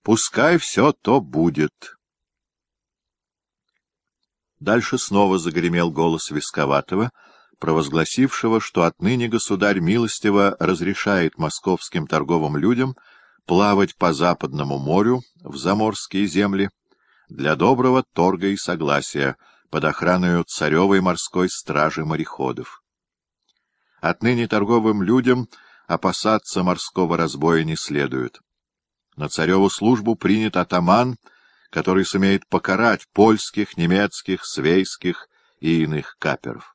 Пускай все то будет. Дальше снова загремел голос Висковатого, провозгласившего, что отныне государь милостиво разрешает московским торговым людям плавать по Западному морю в заморские земли для доброго торга и согласия под охраною царевой морской стражи мореходов. Отныне торговым людям опасаться морского разбоя не следует. На цареву службу принят атаман, который сумеет покарать польских, немецких, свейских и иных каперов.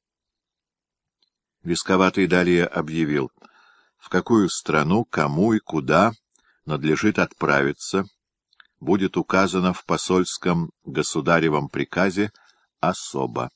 Висковатый далее объявил, в какую страну, кому и куда надлежит отправиться, будет указано в посольском государевом приказе особо.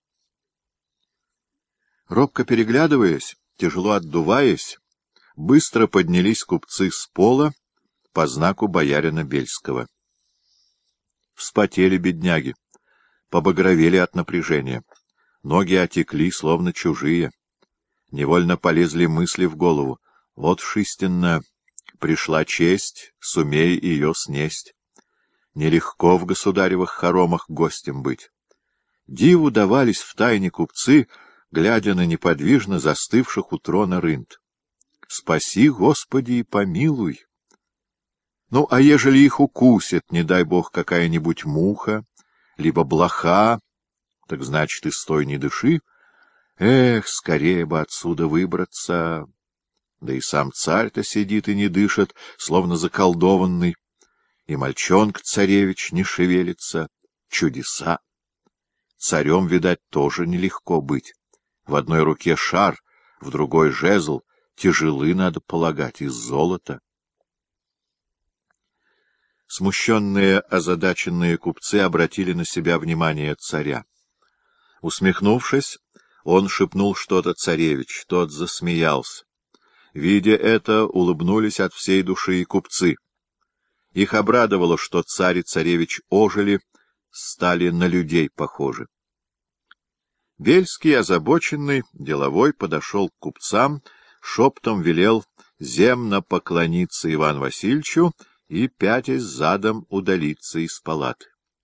Робко переглядываясь, тяжело отдуваясь, быстро поднялись купцы с пола по знаку боярина Бельского. Вспотели бедняги, побагровели от напряжения, ноги отекли, словно чужие. Невольно полезли мысли в голову. Вот уж истинно пришла честь, сумей ее снесть. Нелегко в государевых хоромах гостем быть. Диву давались втайне купцы, глядя на неподвижно застывших у трона рынд. Спаси, Господи, и помилуй! Ну, а ежели их укусит, не дай бог, какая-нибудь муха, либо блоха, так значит, и стой не дыши. Эх, скорее бы отсюда выбраться! Да и сам царь-то сидит и не дышит, словно заколдованный, и мальчонка-царевич не шевелится. Чудеса! Царем, видать, тоже нелегко быть. В одной руке шар, в другой жезл, тяжелы, надо полагать, из золота. Смущенные, озадаченные купцы обратили на себя внимание царя. Усмехнувшись, он шепнул что-то царевич, тот засмеялся. Видя это, улыбнулись от всей души и купцы. Их обрадовало, что царь и царевич ожили, стали на людей похожи. Бельский, озабоченный, деловой, подошел к купцам, шептом велел земно поклониться Ивану Васильевичу и, пятясь задом, удалиться из палаты.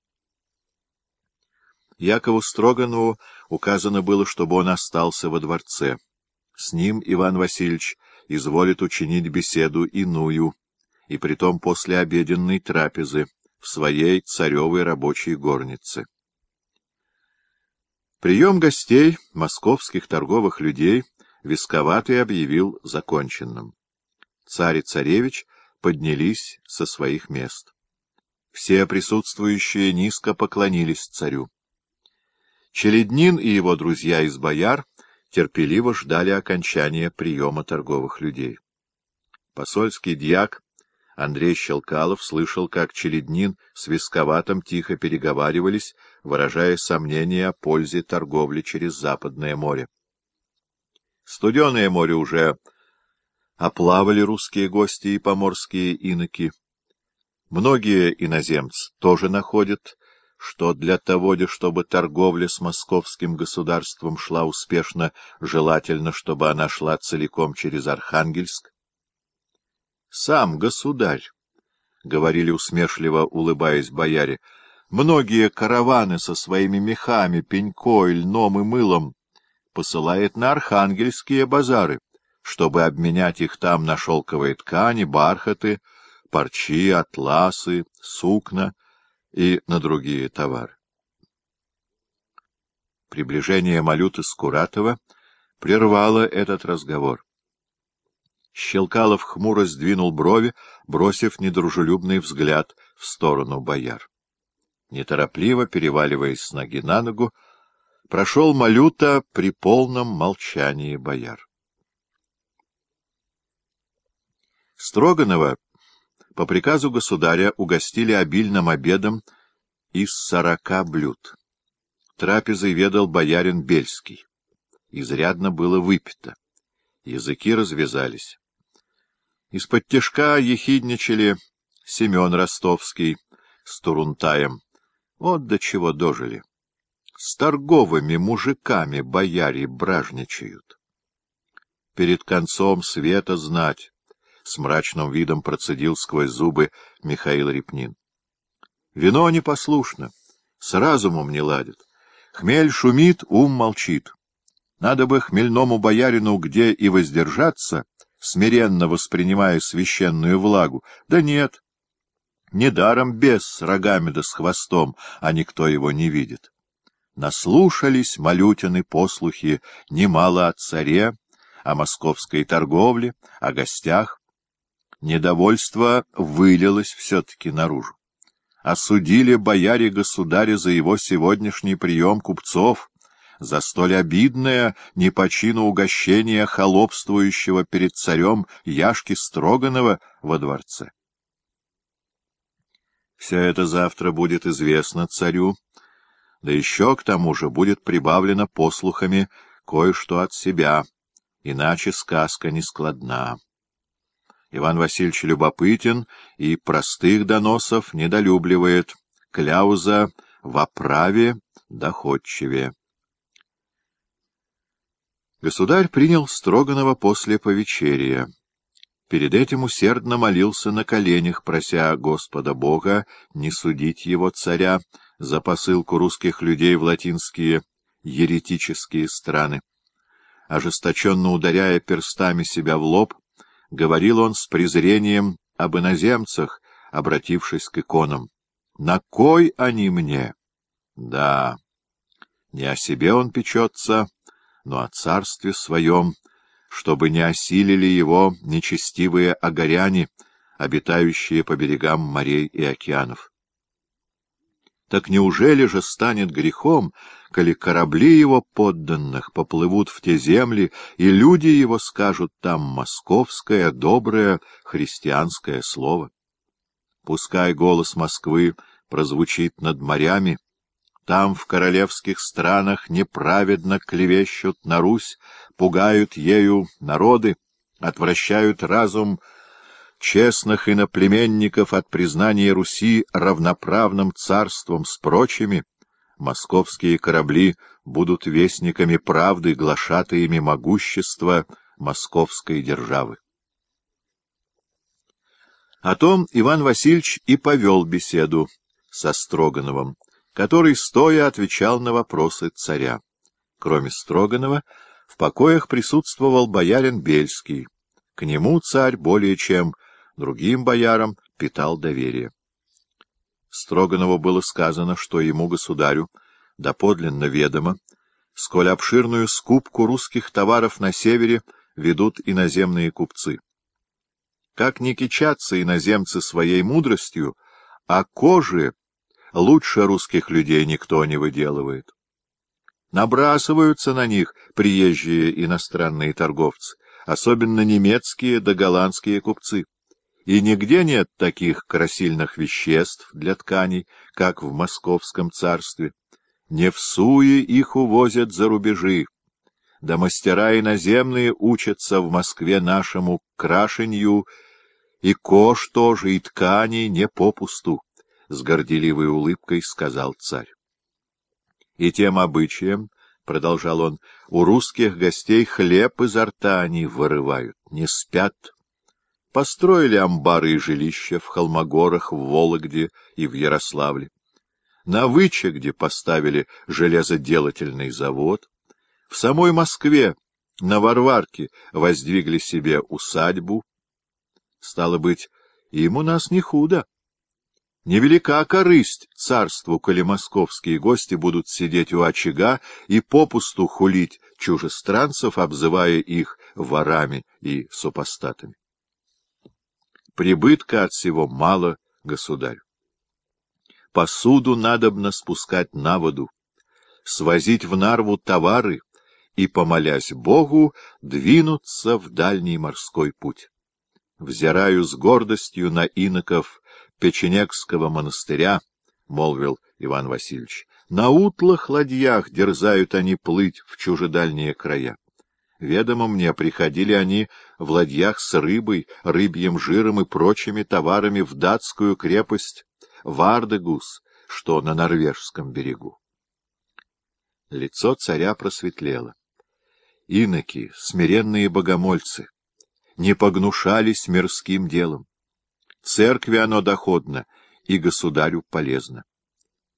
Якову Строганову указано было, чтобы он остался во дворце. С ним Иван Васильевич изволит учинить беседу иную, и притом после обеденной трапезы, в своей царевой рабочей горнице. Прием гостей, московских торговых людей, Висковатый объявил законченным. Царь и царевич поднялись со своих мест. Все присутствующие низко поклонились царю. Челяднин и его друзья из бояр терпеливо ждали окончания приема торговых людей. Посольский дьяк Андрей Щелкалов слышал, как Челяднин с Висковатым тихо переговаривались, выражая сомнения о пользе торговли через Западное море. Студеное море уже оплавали русские гости и поморские иноки. Многие иноземцы тоже находят, что для того, чтобы торговля с московским государством шла успешно, желательно, чтобы она шла целиком через Архангельск. «Сам государь», — говорили усмешливо, улыбаясь бояре, — «многие караваны со своими мехами, пенькой, льном и мылом посылает на архангельские базары, чтобы обменять их там на шелковые ткани, бархаты, парчи, атласы, сукна и на другие товары». Приближение Малюты Скуратова прервало этот разговор. Щелкалов хмуро сдвинул брови, бросив недружелюбный взгляд в сторону бояр. Неторопливо, переваливаясь с ноги на ногу, прошел Малюта при полном молчании бояр. Строганова по приказу государя угостили обильным обедом из 40 блюд. Трапезой ведал боярин Бельский. Изрядно было выпито. Языки развязались. Из-под тишка ехидничали Семен Ростовский с Турунтаем. Вот до чего дожили. С торговыми мужиками бояре бражничают. Перед концом света знать, — с мрачным видом процедил сквозь зубы Михаил Репнин. Вино непослушно, с разумом не ладит. Хмель шумит, ум молчит. Надо бы хмельному боярину где и воздержаться, смиренно воспринимая священную влагу. Да нет, недаром бес с рогами да с хвостом, а никто его не видит. Наслушались малютины послухи немало о царе, о московской торговле, о гостях. Недовольство вылилось все-таки наружу. Осудили бояре-государя за его сегодняшний прием купцов, за столь обидное не по чину угощение холопствующего перед царем Яшки Строганова во дворце. Все это завтра будет известно царю, да еще к тому же будет прибавлено послухами кое-что от себя, иначе сказка не складна. Иван Васильевич любопытен и простых доносов недолюбливает, кляуза в оправе доходчивее. Государь принял Строганова после повечерия. Перед этим усердно молился на коленях, прося Господа Бога не судить его царя за посылку русских людей в латинские еретические страны. Ожесточенно ударяя перстами себя в лоб, говорил он с презрением об иноземцах, обратившись к иконам. «На кой они мне?» Да, не о себе он печется, но о царстве своем, чтобы не осилили его нечестивые агаряне, обитающие по берегам морей и океанов. Так неужели же станет грехом, коли корабли его подданных поплывут в те земли, и люди его скажут там московское, доброе, христианское слово? Пускай голос Москвы прозвучит над морями, там, в королевских странах, неправедно клевещут на Русь, пугают ею народы, отвращают разум честных иноплеменников от признания Руси равноправным царством с прочими. Московские корабли будут вестниками правды, глашатаями могущества московской державы. О том Иван Васильевич и повел беседу со Строгановым, который стоя отвечал на вопросы царя. Кроме Строганова, в покоях присутствовал боярин Бельский. К нему царь более чем другим боярам питал доверие. Строганову было сказано, что ему, государю, доподлинно ведомо, сколь обширную скупку русских товаров на севере ведут иноземные купцы. Как не кичатся иноземцы своей мудростью, а кожи лучше русских людей никто не выделывает. Набрасываются на них приезжие иностранные торговцы, особенно немецкие да голландские купцы. И нигде нет таких красильных веществ для тканей, как в московском царстве. Не в суе их увозят за рубежи, да мастера иноземные учатся в Москве нашему крашенью, и кож тоже, и тканей не попусту. — с горделивой улыбкой сказал царь. — И тем обычаем, — продолжал он, — у русских гостей хлеб изо рта они вырывают, не спят. Построили амбары и жилища в Холмогорах, в Вологде и в Ярославле. На Вычегде поставили железоделательный завод. В самой Москве, на Варварке, воздвигли себе усадьбу. Стало быть, им у нас не худо. Невелика корысть царству, коли московские гости будут сидеть у очага и попусту хулить чужестранцев, обзывая их ворами и супостатами. Прибытка от всего мало, государь. Посуду надобно спускать на воду, свозить в Нарву товары и, помолясь Богу, двинуться в дальний морской путь. Взираю с гордостью на иноков Печенегского монастыря, — молвил Иван Васильевич. На утлых ладьях дерзают они плыть в чужедальние края. Ведомо мне, приходили они в ладьях с рыбой, рыбьим жиром и прочими товарами в датскую крепость Вардегус, что на норвежском берегу. Лицо царя просветлело. Иноки, смиренные богомольцы, не погнушались мирским делом. Церкви оно доходно и государю полезно.